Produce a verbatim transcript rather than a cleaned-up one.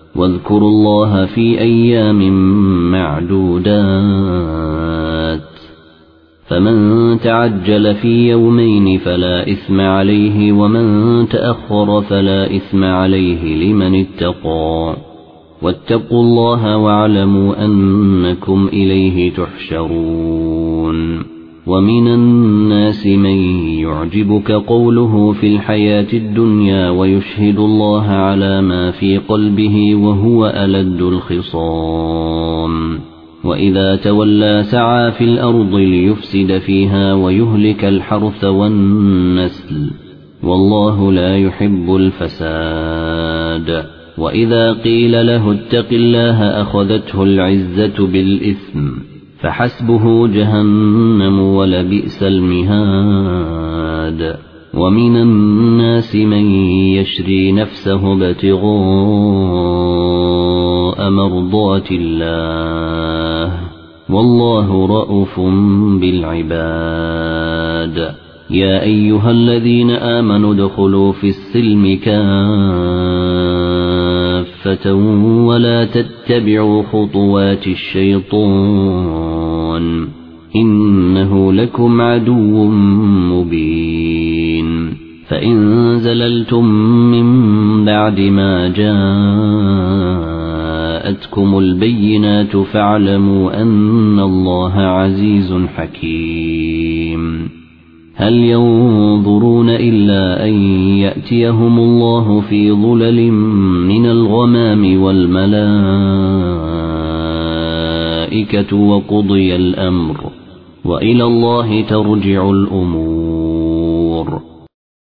واذكروا الله في أيام معدودات فمن تعجل في يومين فلا إثم عليه ومن تأخر فلا إثم عليه لمن اتقى واتقوا الله واعلموا أنكم إليه تحشرون ومن الناس من يعجبك قوله في الحياة الدنيا ويشهد الله على ما في قلبه وهو ألد الخصام وإذا تولى سعى في الأرض ليفسد فيها ويهلك الحرث والنسل والله لا يحب الفساد وإذا قيل له اتق الله أخذته العزة بالإثم فحسبه جهنم ولبئس المهاد ومن الناس من يشري نفسه ابتغاء مرضات الله والله رءوف بالعباد يا أيها الذين آمنوا ادخلوا في السلم كافة ولا تتبعوا خطوات الشيطان إنه لكم عدو مبين فإن زللتم من بعد ما جاءتكم البينات فاعلموا أن الله عزيز حكيم هل ينظرون إلا أن يأتيهم الله في ظلل من الغمام والملائكة وقضي الأمر وإلى الله ترجع الأمور